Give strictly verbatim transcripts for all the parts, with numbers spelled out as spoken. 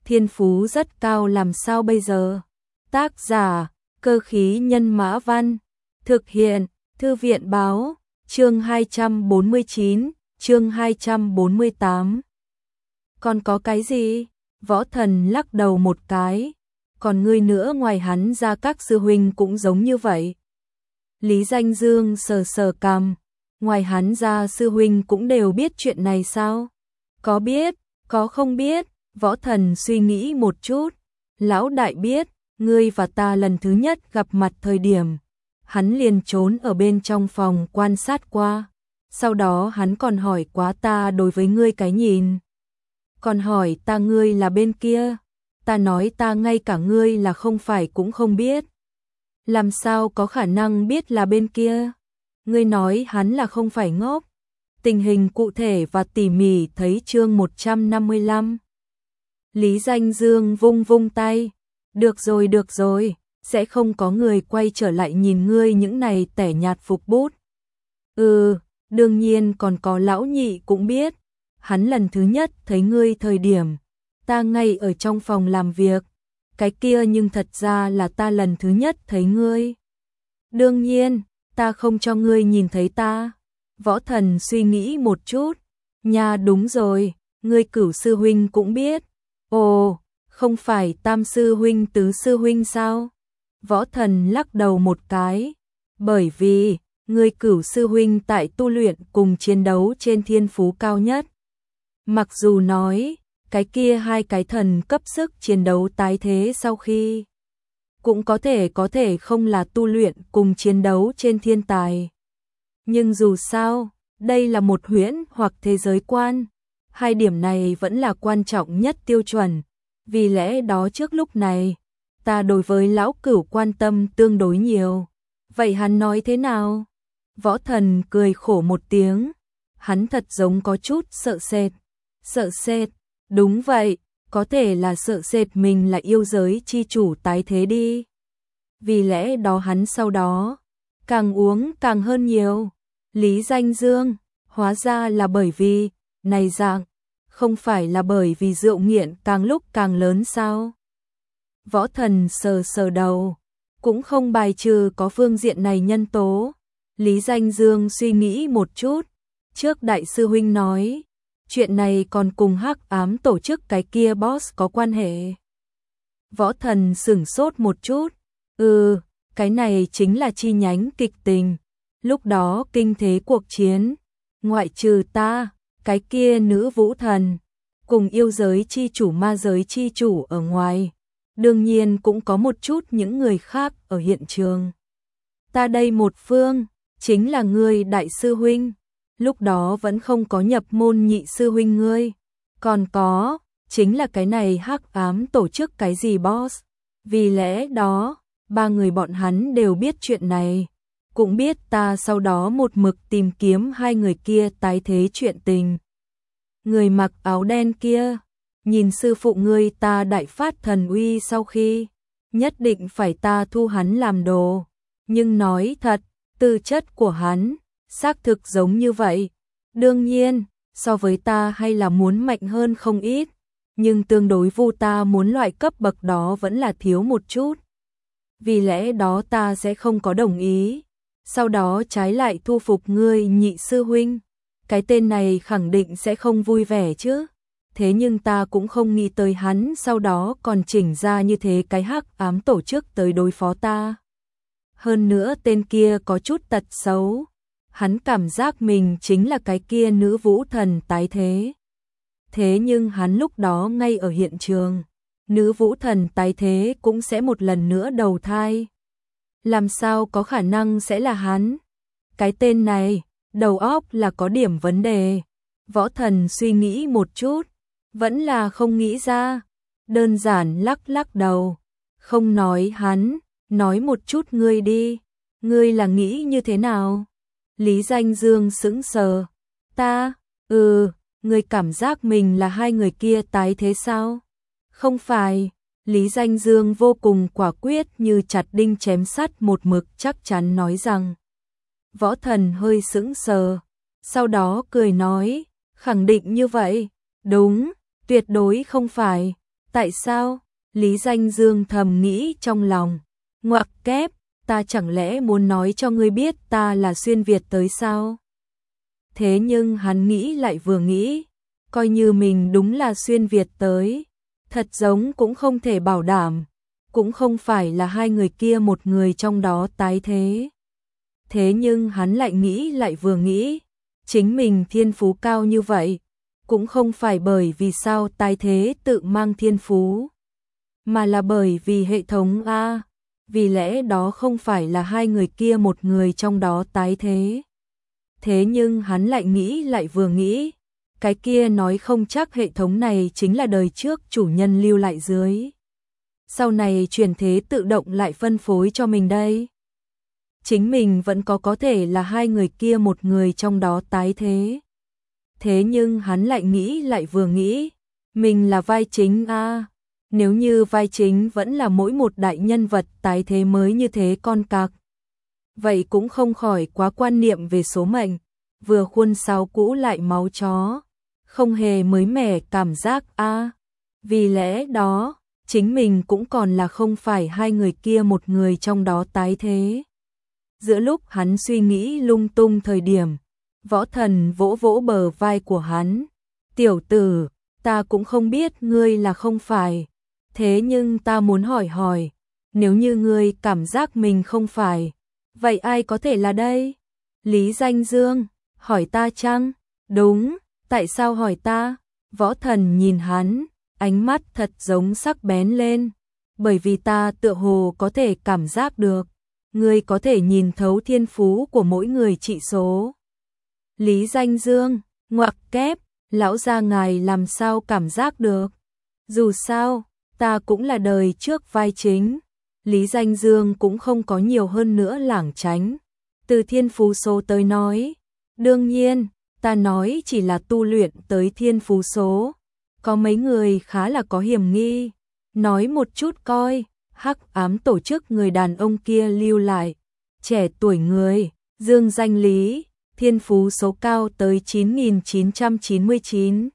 thiên phú rất cao làm sao bây giờ? Tác giả, Cơ khí nhân mã văn, thực hiện, Thư viện báo, chương hai trăm bốn mươi chín, chương hai trăm bốn mươi tám. Còn có cái gì? Võ Thần lắc đầu một cái, còn ngươi nữa ngoài hắn ra các sư huynh cũng giống như vậy. Lý Danh Dương sờ sờ cằm, ngoài hắn ra sư huynh cũng đều biết chuyện này sao? Có biết, có không biết, Võ Thần suy nghĩ một chút, lão đại biết, ngươi và ta lần thứ nhất gặp mặt thời điểm, hắn liền trốn ở bên trong phòng quan sát qua, sau đó hắn còn hỏi quá ta đối với ngươi cái nhìn. Còn hỏi ta ngươi là bên kia, ta nói ta ngay cả ngươi là không phải cũng không biết. Làm sao có khả năng biết là bên kia? Ngươi nói hắn là không phải ngốc. Tình hình cụ thể và tỉ mỉ thấy chương một trăm năm mươi lăm. Lý Danh Dương vung vung tay. Được rồi được rồi, sẽ không có người quay trở lại nhìn ngươi những này tẻ nhạt phục bút. Ừ, đương nhiên còn có lão nhị cũng biết. Hắn lần thứ nhất thấy ngươi thời điểm, ta ngay ở trong phòng làm việc. Cái kia nhưng thật ra là ta lần thứ nhất thấy ngươi. Đương nhiên, ta không cho ngươi nhìn thấy ta. Võ Thần suy nghĩ một chút. Nha đúng rồi, ngươi Cửu sư huynh cũng biết. Ồ, không phải Tam sư huynh Tứ sư huynh sao? Võ Thần lắc đầu một cái. Bởi vì, ngươi Cửu sư huynh tại tu luyện cùng chiến đấu trên thiên phú cao nhất. Mặc dù nói, cái kia hai cái thần cấp sức chiến đấu tái thế sau khi cũng có thể có thể không là tu luyện cùng chiến đấu trên thiên tài. Nhưng dù sao, đây là một huyễn hoặc thế giới quan, hai điểm này vẫn là quan trọng nhất tiêu chuẩn. Vì lẽ đó trước lúc này, ta đối với lão Cửu quan tâm tương đối nhiều. Vậy hắn nói thế nào? Võ Thần cười khổ một tiếng, hắn thật giống có chút sợ sệt. Sợ sệt, đúng vậy, có thể là sợ sệt mình là yêu giới chi chủ tái thế đi. Vì lẽ đó hắn sau đó, càng uống càng hơn nhiều. Lý Danh Dương, hóa ra là bởi vì, này dạng, không phải là bởi vì rượu nghiện càng lúc càng lớn sao? Võ Thần sờ sờ đầu, cũng không bài trừ có phương diện này nhân tố. Lý Danh Dương suy nghĩ một chút, trước đại sư huynh nói, chuyện này còn cùng Hắc Ám tổ chức cái kia boss có quan hệ. Võ Thần sửng sốt một chút, ừ, cái này chính là chi nhánh kịch tình. Lúc đó kinh thế cuộc chiến, ngoại trừ ta, cái kia nữ vũ thần, cùng yêu giới chi chủ ma giới chi chủ ở ngoài, đương nhiên cũng có một chút những người khác ở hiện trường. Ta đây một phương, chính là ngươi đại sư huynh, lúc đó vẫn không có nhập môn nhị sư huynh ngươi, còn có, chính là cái này Hắc Ám tổ chức cái gì boss. Vì lẽ đó, ba người bọn hắn đều biết chuyện này, cũng biết ta sau đó một mực tìm kiếm hai người kia tái thế chuyện tình. Người mặc áo đen kia, nhìn sư phụ ngươi ta đại phát thần uy sau khi, nhất định phải ta thu hắn làm đồ. Nhưng nói thật, tư chất của hắn, xác thực giống như vậy. Đương nhiên, so với ta hay là muốn mạnh hơn không ít, nhưng tương đối vu ta muốn loại cấp bậc đó vẫn là thiếu một chút. Vì lẽ đó ta sẽ không có đồng ý. Sau đó trái lại thu phục ngươi nhị sư huynh. Cái tên này khẳng định sẽ không vui vẻ chứ. Thế nhưng ta cũng không nghĩ tới hắn sau đó còn chỉnh ra như thế cái Hắc Ám tổ chức tới đối phó ta. Hơn nữa tên kia có chút tật xấu. Hắn cảm giác mình chính là cái kia nữ vũ thần tái thế. Thế nhưng hắn lúc đó ngay ở hiện trường, nữ vũ thần tái thế cũng sẽ một lần nữa đầu thai. Làm sao có khả năng sẽ là hắn? Cái tên này, đầu óc là có điểm vấn đề. Võ Thần suy nghĩ một chút, vẫn là không nghĩ ra. Đơn giản lắc lắc đầu, không nói hắn, nói một chút ngươi đi. Ngươi là nghĩ như thế nào? Lý Danh Dương sững sờ. Ta, ừ, ngươi cảm giác mình là hai người kia tái thế sao? Không phải. Lý Danh Dương vô cùng quả quyết như chặt đinh chém sắt một mực chắc chắn nói rằng. Võ Thần hơi sững sờ, sau đó cười nói, khẳng định như vậy, đúng, tuyệt đối không phải, Tại sao? Lý Danh Dương thầm nghĩ trong lòng. Ngoặc kép, ta chẳng lẽ muốn nói cho ngươi biết ta là xuyên Việt tới sao? Thế nhưng hắn nghĩ lại vừa nghĩ, coi như mình đúng là xuyên Việt tới, thật giống cũng không thể bảo đảm, cũng không phải là hai người kia một người trong đó tái thế. Thế nhưng hắn lại nghĩ lại vừa nghĩ, chính mình thiên phú cao như vậy, cũng không phải bởi vì sao tái thế tự mang thiên phú, mà là bởi vì hệ thống A, vì lẽ đó không phải là hai người kia một người trong đó tái thế. Thế nhưng hắn lại nghĩ lại vừa nghĩ, cái kia nói không chắc hệ thống này chính là đời trước chủ nhân lưu lại dưới. Sau này chuyển thế tự động lại phân phối cho mình đây. Chính mình vẫn có có thể là hai người kia một người trong đó tái thế. Thế nhưng hắn lại nghĩ lại vừa nghĩ, mình là vai chính a, nếu như vai chính vẫn là mỗi một đại nhân vật tái thế mới như thế con cặc. Vậy cũng không khỏi quá quan niệm về số mệnh, vừa khuôn sáo cũ lại máu chó, không hề mới mẻ cảm giác a. Vì lẽ đó, chính mình cũng còn là không phải hai người kia một người trong đó tái thế. Giữa lúc hắn suy nghĩ lung tung thời điểm, Võ Thần vỗ vỗ bờ vai của hắn. Tiểu tử, ta cũng không biết ngươi là không phải. Thế nhưng ta muốn hỏi hỏi, nếu như ngươi cảm giác mình không phải, vậy ai có thể là đây? Lý Danh Dương, hỏi ta chăng? Đúng, tại sao hỏi ta? Võ Thần nhìn hắn, ánh mắt thật giống sắc bén lên. Bởi vì ta tựa hồ có thể cảm giác được, ngươi có thể nhìn thấu thiên phú của mỗi người trị số. Lý Danh Dương, ngoặc kép, lão gia ngài làm sao cảm giác được? Dù sao, ta cũng là đời trước vai chính. Lý Danh Dương cũng không có nhiều hơn nữa lảng tránh. Từ thiên phú số tới nói, đương nhiên, ta nói chỉ là tu luyện tới thiên phú số. Có mấy người khá là có hiểm nghi. Nói một chút coi, hắc ám tổ chức người đàn ông kia lưu lại. Trẻ tuổi người, dương danh Lý, thiên phú số cao tới chín nghìn chín trăm chín mươi chín.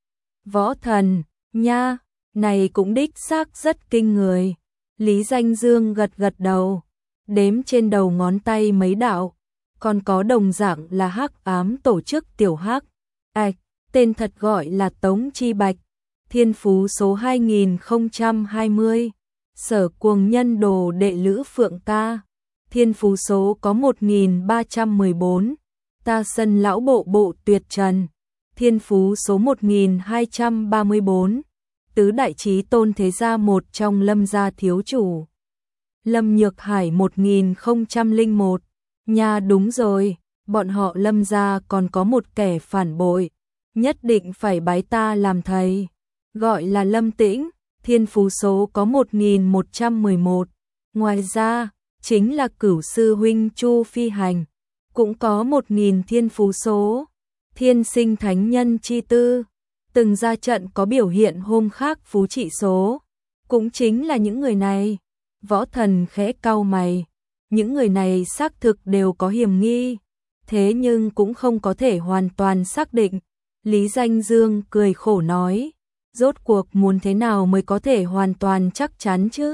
Võ Thần, nha, này cũng đích xác rất kinh người. Lý Danh Dương gật gật đầu, đếm trên đầu ngón tay mấy đạo, còn có đồng dạng là hắc ám tổ chức tiểu hắc. Ảch, tên thật gọi là Tống Chi Bạch, thiên phú số hai nghìn không trăm hai mươi, sở cuồng nhân đồ đệ Lữ Phượng ca, thiên phú số có một nghìn ba trăm mười bốn, ta sân lão bộ bộ tuyệt trần, thiên phú số một nghìn hai trăm ba mươi bốn, tứ đại chí tôn thế gia một trong Lâm gia thiếu chủ. Lâm Nhược Hải một nghìn không trăm lẻ một, nha đúng rồi, bọn họ Lâm gia còn có một kẻ phản bội, nhất định phải bái ta làm thầy, gọi là Lâm Tĩnh, thiên phú số có một nghìn một trăm mười một, ngoài ra, chính là cửu sư huynh Chu Phi Hành, cũng có một nghìn thiên phú số, thiên sinh thánh nhân chi tư, từng ra trận có biểu hiện hôm khác phú trị số, cũng chính là những người này. Võ Thần khẽ cau mày, những người này xác thực đều có hiểm nghi, thế nhưng cũng không có thể hoàn toàn xác định. Lý Danh Dương cười khổ nói, rốt cuộc muốn thế nào mới có thể hoàn toàn chắc chắn chứ?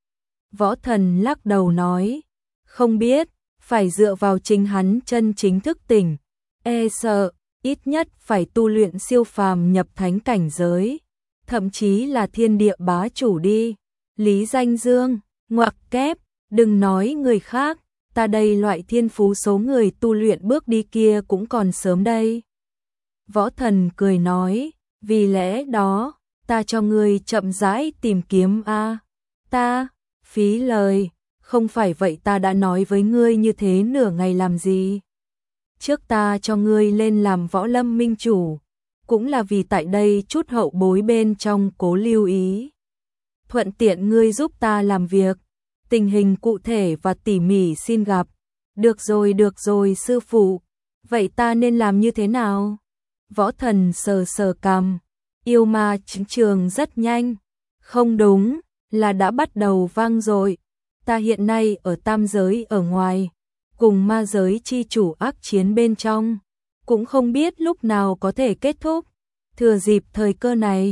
Võ Thần lắc đầu nói, không biết, phải dựa vào chính hắn chân chính thức tỉnh, e sợ, ít nhất phải tu luyện siêu phàm nhập thánh cảnh giới, thậm chí là thiên địa bá chủ đi. Lý Danh Dương, ngoặc kép, đừng nói người khác, ta đây loại thiên phú số người tu luyện bước đi kia cũng còn sớm đây. Võ Thần cười nói, vì lẽ đó, ta cho ngươi chậm rãi tìm kiếm a. Ta, phí lời, không phải vậy ta đã nói với ngươi như thế nửa ngày làm gì. Trước ta cho ngươi lên làm võ lâm minh chủ, cũng là vì tại đây chút hậu bối bên trong cố lưu ý. Thuận tiện ngươi giúp ta làm việc, tình hình cụ thể và tỉ mỉ xin gặp. Được rồi được rồi sư phụ, vậy ta nên làm như thế nào? Võ Thần sờ sờ cằm, yêu ma chính trường rất nhanh. Không đúng, là đã bắt đầu vang rồi. Ta hiện nay ở tam giới ở ngoài, cùng ma giới chi chủ ác chiến bên trong, cũng không biết lúc nào có thể kết thúc. Thừa dịp thời cơ này,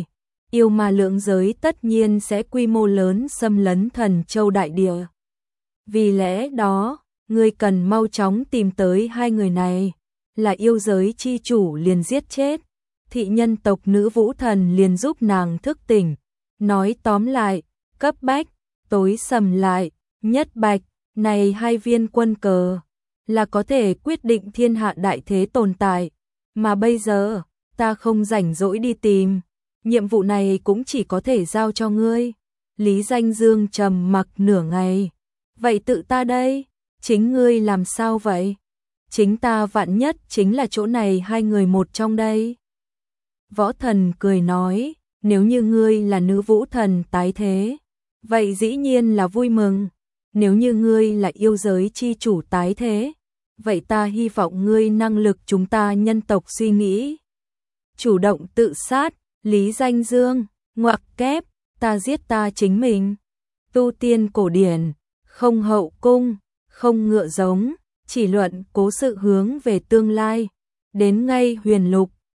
yêu ma lượng giới tất nhiên sẽ quy mô lớn xâm lấn Thần Châu đại địa. Vì lẽ đó, ngươi cần mau chóng tìm tới hai người này, là yêu giới chi chủ liền giết chết, thị nhân tộc nữ vũ thần liền giúp nàng thức tỉnh. Nói tóm lại, cấp bách, tối sầm lại, nhất bạch, này hai viên quân cờ, là có thể quyết định thiên hạ đại thế tồn tại, mà bây giờ, ta không rảnh rỗi đi tìm, nhiệm vụ này cũng chỉ có thể giao cho ngươi. Lý Danh Dương trầm mặc nửa ngày, vậy tự ta đây, chính ngươi làm sao vậy? Chính ta vạn nhất chính là chỗ này hai người một trong đây. Võ Thần cười nói, nếu như ngươi là nữ vũ thần tái thế, vậy dĩ nhiên là vui mừng. Nếu như ngươi là yêu giới chi chủ tái thế, vậy ta hy vọng ngươi năng lực chúng ta nhân tộc suy nghĩ. Chủ động tự sát, Lý Danh Dương, ngoặc kép, ta giết ta chính mình. Tu tiên cổ điển, không hậu cung, không ngựa giống, chỉ luận cố sự hướng về tương lai. Đến ngay huyền lục,